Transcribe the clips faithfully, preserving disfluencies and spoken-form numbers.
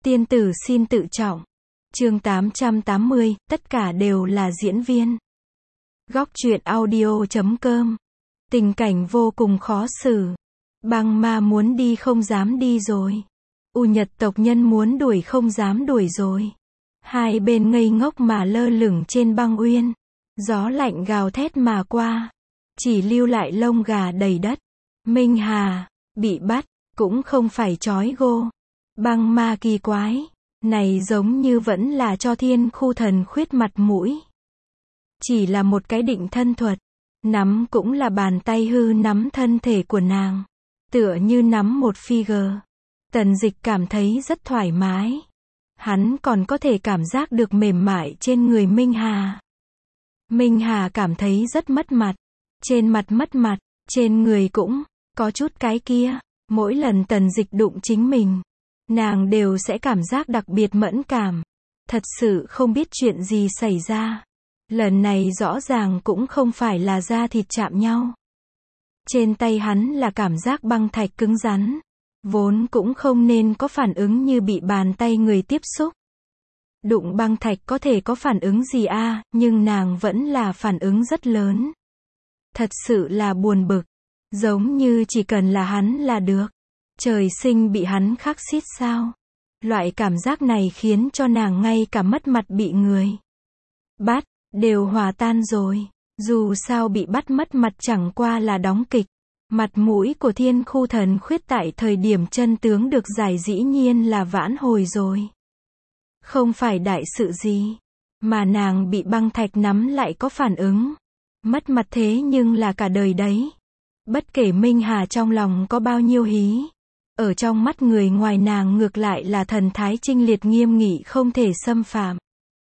Tiên tử xin tự trọng. Chương tám trăm tám mươi, tất cả đều là diễn viên. Góc truyện audio chấm com. Tình cảnh vô cùng khó xử. Băng ma muốn đi không dám đi rồi. U Nhật tộc nhân muốn đuổi không dám đuổi rồi. Hai bên ngây ngốc mà lơ lửng trên băng uyên. Gió lạnh gào thét mà qua. Chỉ lưu lại lông gà đầy đất. Minh Hà, bị bắt, cũng không phải trói gô. Băng ma kỳ quái. Này giống như vẫn là cho Thiên Khu Thần Khuyết mặt mũi. Chỉ là một cái định thân thuật. Nắm cũng là bàn tay hư nắm thân thể của nàng. Tựa như nắm một figure. Tần Dịch cảm thấy rất thoải mái. Hắn còn có thể cảm giác được mềm mại trên người Minh Hà. Minh Hà cảm thấy rất mất mặt. Trên mặt mất mặt, trên người cũng có chút cái kia. Mỗi lần Tần Dịch đụng chính mình, nàng đều sẽ cảm giác đặc biệt mẫn cảm. Thật sự không biết chuyện gì xảy ra. Lần này rõ ràng cũng không phải là da thịt chạm nhau. Trên tay hắn là cảm giác băng thạch cứng rắn. Vốn cũng không nên có phản ứng như bị bàn tay người tiếp xúc. Đụng băng thạch có thể có phản ứng gì a, à, nhưng nàng vẫn là phản ứng rất lớn. Thật sự là buồn bực. Giống như chỉ cần là hắn là được. Trời sinh bị hắn khắc xít sao? Loại cảm giác này khiến cho nàng ngay cả mất mặt bị người bắt, đều hòa tan rồi. Dù sao bị bắt mất mặt chẳng qua là đóng kịch. Mặt mũi của Thiên Khu Thần Khuyết tại thời điểm chân tướng được giải dĩ nhiên là vãn hồi rồi. Không phải đại sự gì. Mà nàng bị băng thạch nắm lại có phản ứng. Mất mặt thế nhưng là cả đời đấy. Bất kể Minh Hà trong lòng có bao nhiêu hí. Ở trong mắt người ngoài nàng ngược lại là thần thái trinh liệt nghiêm nghị không thể xâm phạm.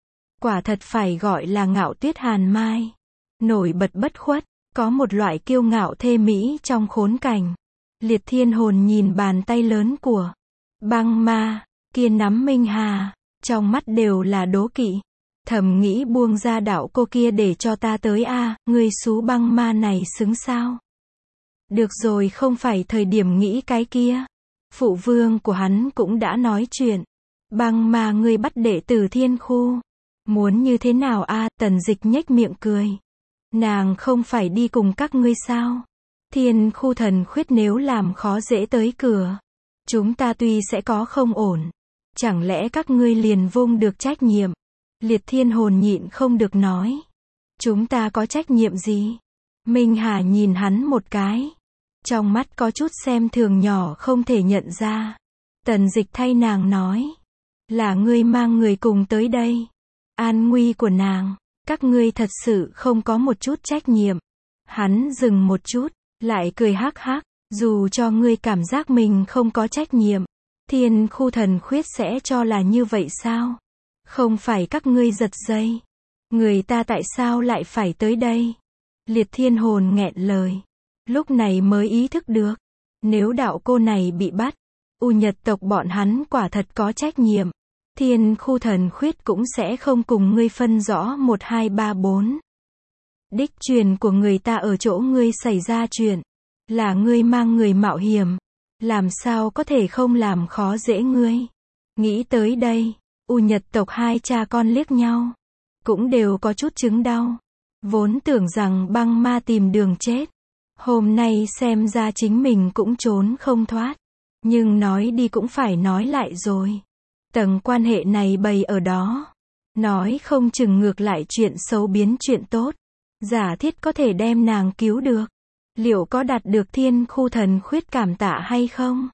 Quả thật phải gọi là ngạo tuyết hàn mai. Nổi bật bất khuất, có một loại kiêu ngạo thê mỹ trong khốn cảnh. Liệt Thiên Hồn nhìn bàn tay lớn của băng ma, kia nắm Minh Hà, trong mắt đều là đố kỵ. Thầm nghĩ buông ra đạo cô kia để cho ta tới a, à, người xú băng ma này xứng sao? Được rồi, không phải thời điểm nghĩ cái kia. Phụ vương của hắn cũng đã nói chuyện. Băng ma ngươi bắt đệ tử Thiên Khu. Muốn như thế nào a, à, Tần Dịch nhếch miệng cười. Nàng không phải đi cùng các ngươi sao? Thiên Khu Thần Khuyết nếu làm khó dễ tới cửa, chúng ta tuy sẽ có không ổn. Chẳng lẽ các ngươi liền vung được trách nhiệm? Liệt Thiên Hồn nhịn không được nói. Chúng ta có trách nhiệm gì? Minh Hà nhìn hắn một cái. Trong mắt có chút xem thường nhỏ không thể nhận ra. Tần Dịch thay nàng nói. Là ngươi mang người cùng tới đây. An nguy của nàng. Các ngươi thật sự không có một chút trách nhiệm. Hắn dừng một chút, lại cười hắc hắc. Dù cho ngươi cảm giác mình không có trách nhiệm, Thiên Khu Thần Khuyết sẽ cho là như vậy sao? Không phải các ngươi giật dây. Người ta tại sao lại phải tới đây? Liệt Thiên Hồn nghẹn lời. Lúc này mới ý thức được. Nếu đạo cô này bị bắt, U Nhật tộc bọn hắn quả thật có trách nhiệm. Thiên Khu Thần Khuyết cũng sẽ không cùng ngươi phân rõ một hai ba bốn. Đích truyền của người ta ở chỗ ngươi xảy ra chuyện. Là ngươi mang người mạo hiểm. Làm sao có thể không làm khó dễ ngươi? Nghĩ tới đây, U Nhật tộc hai cha con liếc nhau. Cũng đều có chút chứng đau. Vốn tưởng rằng băng ma tìm đường chết. Hôm nay xem ra chính mình cũng trốn không thoát. Nhưng nói đi cũng phải nói lại rồi. Tầng quan hệ này bày ở đó. Nói không chừng ngược lại chuyện xấu biến chuyện tốt. Giả thiết có thể đem nàng cứu được. Liệu có đạt được Thiên Khu Thần Khuyết cảm tạ hay không?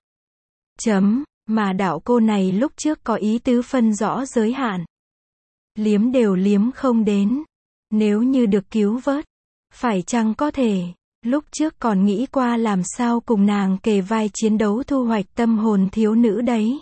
Chấm, mà đạo cô này lúc trước có ý tứ phân rõ giới hạn. Liếm đều liếm không đến. Nếu như được cứu vớt, phải chăng có thể, lúc trước còn nghĩ qua làm sao cùng nàng kề vai chiến đấu thu hoạch tâm hồn thiếu nữ đấy.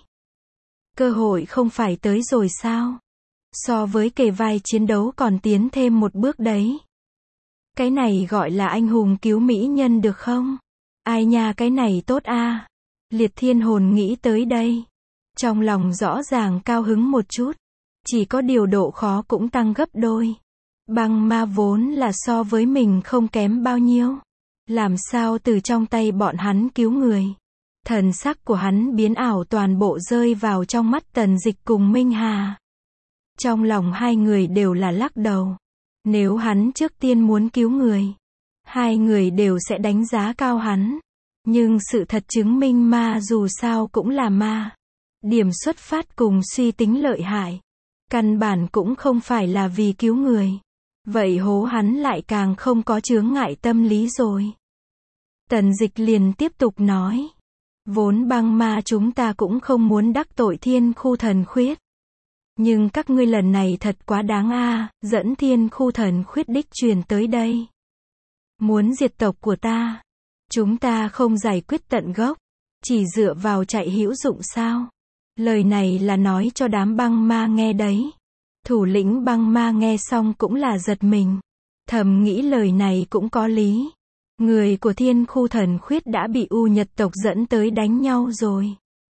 Cơ hội không phải tới rồi sao? So với kề vai chiến đấu còn tiến thêm một bước đấy. Cái này gọi là anh hùng cứu mỹ nhân được không? Ai nha, cái này tốt a. À. Liệt Thiên Hồn nghĩ tới đây. Trong lòng rõ ràng cao hứng một chút. Chỉ có điều độ khó cũng tăng gấp đôi. Băng ma vốn là so với mình không kém bao nhiêu. Làm sao từ trong tay bọn hắn cứu người? Thần sắc của hắn biến ảo toàn bộ rơi vào trong mắt Tần Dịch cùng Minh Hà. Trong lòng hai người đều là lắc đầu. Nếu hắn trước tiên muốn cứu người, hai người đều sẽ đánh giá cao hắn. Nhưng sự thật chứng minh ma dù sao cũng là ma. Điểm xuất phát cùng suy tính lợi hại. Căn bản cũng không phải là vì cứu người. Vậy hố hắn lại càng không có chướng ngại tâm lý rồi. Tần Dịch liền tiếp tục nói. Vốn băng ma chúng ta cũng không muốn đắc tội Thiên Khu Thần Khuyết. Nhưng các ngươi lần này thật quá đáng a, dẫn Thiên Khu Thần Khuyết đích truyền tới đây. Muốn diệt tộc của ta. Chúng ta không giải quyết tận gốc. Chỉ dựa vào chạy hữu dụng sao? Lời này là nói cho đám băng ma nghe đấy. Thủ lĩnh băng ma nghe xong cũng là giật mình. Thầm nghĩ lời này cũng có lý. Người của Thiên Khu Thần Khuyết đã bị U Nhật tộc dẫn tới đánh nhau rồi.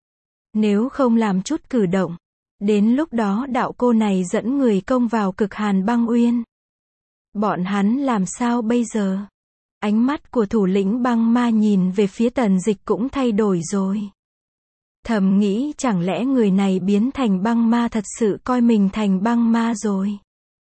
Nếu không làm chút cử động, đến lúc đó đạo cô này dẫn người công vào Cực Hàn Băng Uyên. Bọn hắn làm sao bây giờ? Ánh mắt của thủ lĩnh băng ma nhìn về phía Tần Dịch cũng thay đổi rồi. Thầm nghĩ chẳng lẽ người này biến thành băng ma thật sự coi mình thành băng ma rồi.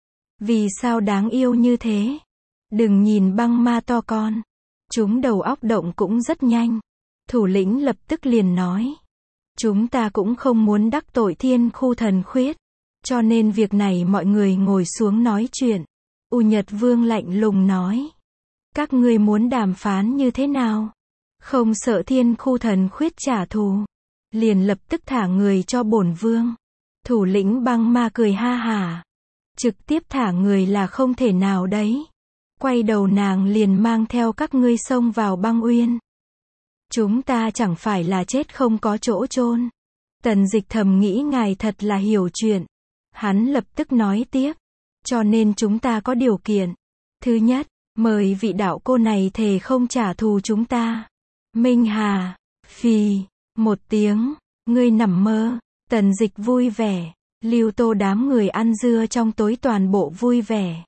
Vì sao đáng yêu như thế? Đừng nhìn băng ma to con. Chúng đầu óc động cũng rất nhanh. Thủ lĩnh lập tức liền nói. Chúng ta cũng không muốn đắc tội Thiên Khu Thần Khuyết. Cho nên việc này mọi người ngồi xuống nói chuyện. U Nhật Vương lạnh lùng nói. Các ngươi muốn đàm phán như thế nào? Không sợ Thiên Khu Thần Khuyết trả thù. Liền lập tức thả người cho bổn vương. Thủ lĩnh băng ma cười ha hả. Trực tiếp thả người là không thể nào đấy. Quay đầu nàng liền mang theo các ngươi xông vào băng uyên. Chúng ta chẳng phải là chết không có chỗ chôn. Tần Dịch thầm nghĩ ngài thật là hiểu chuyện. Hắn lập tức nói tiếp. Cho nên chúng ta có điều kiện. Thứ nhất, mời vị đạo cô này thề không trả thù chúng ta. Minh Hà, phì, một tiếng, ngươi nằm mơ. Tần Dịch vui vẻ. Lưu Tô đám người ăn dưa trong tối toàn bộ vui vẻ.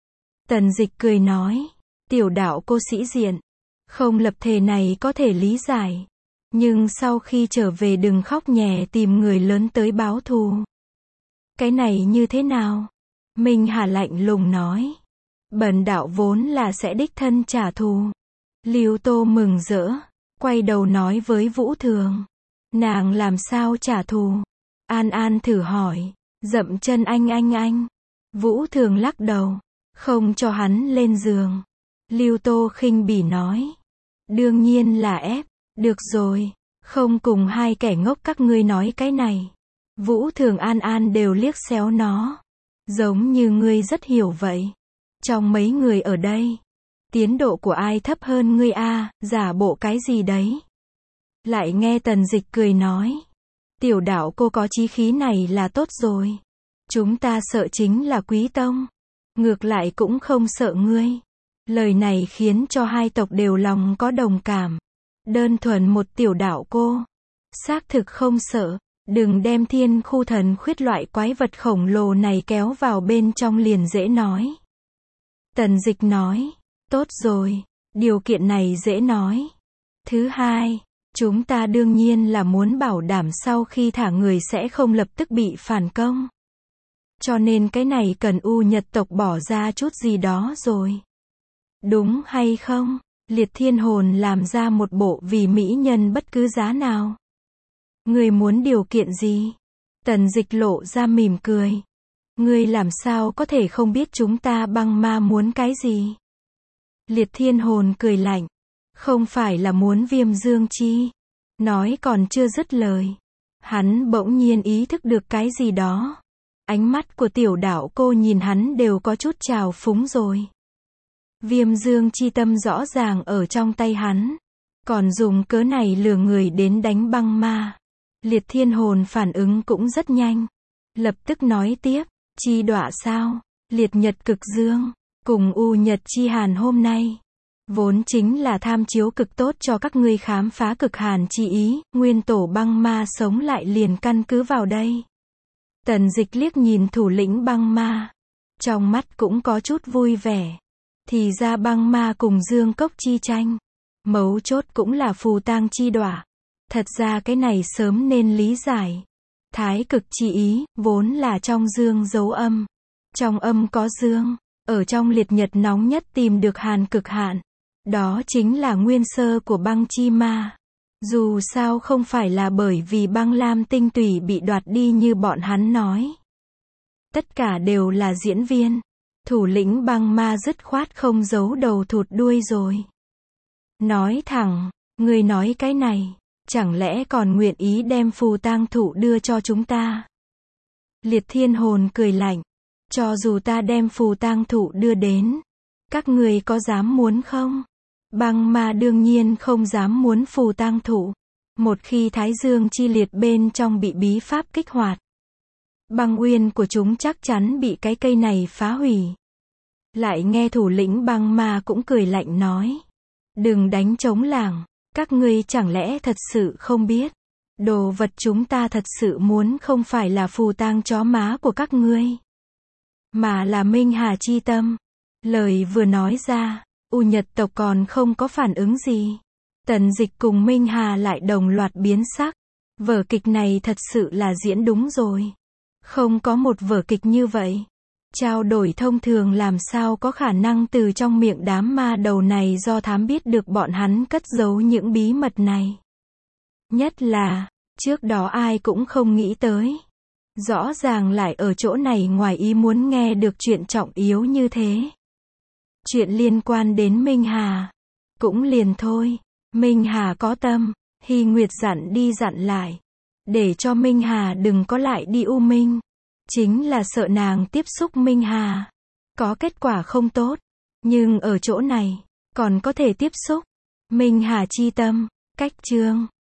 Tần Dịch cười nói. Tiểu đạo cô sĩ diện. Không lập thề này có thể lý giải. Nhưng sau khi trở về đừng khóc nhè tìm người lớn tới báo thù. Cái này như thế nào? Minh Hà lạnh lùng nói. Bần đạo vốn là sẽ đích thân trả thù. Lưu Tô mừng rỡ. Quay đầu nói với Vũ Thường. Nàng làm sao trả thù? An An thử hỏi. Dậm chân anh anh anh. Vũ Thường lắc đầu. Không cho hắn lên giường. Lưu Tô khinh bỉ nói. Đương nhiên là ép. Được rồi. Không cùng hai kẻ ngốc các ngươi nói cái này. Vũ Thường An An đều liếc xéo nó. Giống như ngươi rất hiểu vậy. Trong mấy người ở đây. Tiến độ của ai thấp hơn ngươi a, giả bộ cái gì đấy. Lại nghe Tần Dịch cười nói. Tiểu đạo cô có chí khí này là tốt rồi. Chúng ta sợ chính là Quý Tông. Ngược lại cũng không sợ ngươi. Lời này khiến cho hai tộc đều lòng có đồng cảm. Đơn thuần một tiểu đạo cô. Xác thực không sợ. Đừng đem Thiên Khu Thần Khuyết loại quái vật khổng lồ này kéo vào bên trong liền dễ nói. Tần Dịch nói. Tốt rồi. Điều kiện này dễ nói. Thứ hai. Chúng ta đương nhiên là muốn bảo đảm sau khi thả người sẽ không lập tức bị phản công. Cho nên cái này cần U Nhật tộc bỏ ra chút gì đó rồi. Đúng hay không? Liệt Thiên Hồn làm ra một bộ vì mỹ nhân bất cứ giá nào. Ngươi muốn điều kiện gì? Tần Dịch lộ ra mỉm cười. Ngươi làm sao có thể không biết chúng ta băng ma muốn cái gì? Liệt Thiên Hồn cười lạnh. Không phải là muốn Viêm Dương Chi. Nói còn chưa dứt lời. Hắn bỗng nhiên ý thức được cái gì đó. Ánh mắt của tiểu đạo cô nhìn hắn đều có chút trào phúng rồi. Viêm Dương Chi tâm rõ ràng ở trong tay hắn. Còn dùng cớ này lừa người đến đánh băng ma. Liệt Thiên Hồn phản ứng cũng rất nhanh. Lập tức nói tiếp. Chi đọa sao? Liệt Nhật Cực Dương. Cùng U Nhật Chi Hàn hôm nay. Vốn chính là tham chiếu cực tốt cho các ngươi khám phá cực hàn chi ý. Nguyên tổ băng ma sống lại liền căn cứ vào đây. Tần Dịch liếc nhìn thủ lĩnh băng ma. Trong mắt cũng có chút vui vẻ. Thì ra băng ma cùng Dương Cốc chi tranh. Mấu chốt cũng là phù tang chi đọa. Thật ra cái này sớm nên lý giải. Thái cực chi ý, vốn là trong dương giấu âm. Trong âm có dương. Ở trong liệt nhật nóng nhất tìm được hàn cực hạn. Đó chính là nguyên sơ của băng chi ma. Dù sao không phải là bởi vì băng lam tinh tủy bị đoạt đi như bọn hắn nói. Tất cả đều là diễn viên. Thủ lĩnh băng ma dứt khoát không giấu đầu thụt đuôi rồi. Nói thẳng, người nói cái này, chẳng lẽ còn nguyện ý đem phù tang thụ đưa cho chúng ta? Liệt thiên hồn cười lạnh. Cho dù ta đem phù tang thụ đưa đến, các người có dám muốn không? Băng ma đương nhiên không dám muốn phù tang thụ. Một khi thái dương chi liệt bên trong bị bí pháp kích hoạt, băng uyên của chúng chắc chắn bị cái cây này phá hủy. Lại nghe thủ lĩnh băng ma cũng cười lạnh nói. Đừng đánh trống lảng, các ngươi chẳng lẽ thật sự không biết. Đồ vật chúng ta thật sự muốn không phải là phù tang chó má của các ngươi, mà là Minh Hà chi tâm. Lời vừa nói ra, U Nhật tộc còn không có phản ứng gì. Tần Dịch cùng Minh Hà lại đồng loạt biến sắc. Vở kịch này thật sự là diễn đúng rồi. Không có một vở kịch như vậy. Trao đổi thông thường làm sao có khả năng từ trong miệng đám ma đầu này do thám biết được bọn hắn cất giấu những bí mật này. Nhất là, trước đó ai cũng không nghĩ tới. Rõ ràng lại ở chỗ này ngoài ý muốn nghe được chuyện trọng yếu như thế. Chuyện liên quan đến Minh Hà. Cũng liền thôi. Minh Hà có tâm. Hy Nguyệt dặn đi dặn lại. Để cho Minh Hà đừng có lại đi U Minh. Chính là sợ nàng tiếp xúc Minh Hà. Có kết quả không tốt. Nhưng ở chỗ này, còn có thể tiếp xúc. Minh Hà chi tâm. Cách chương.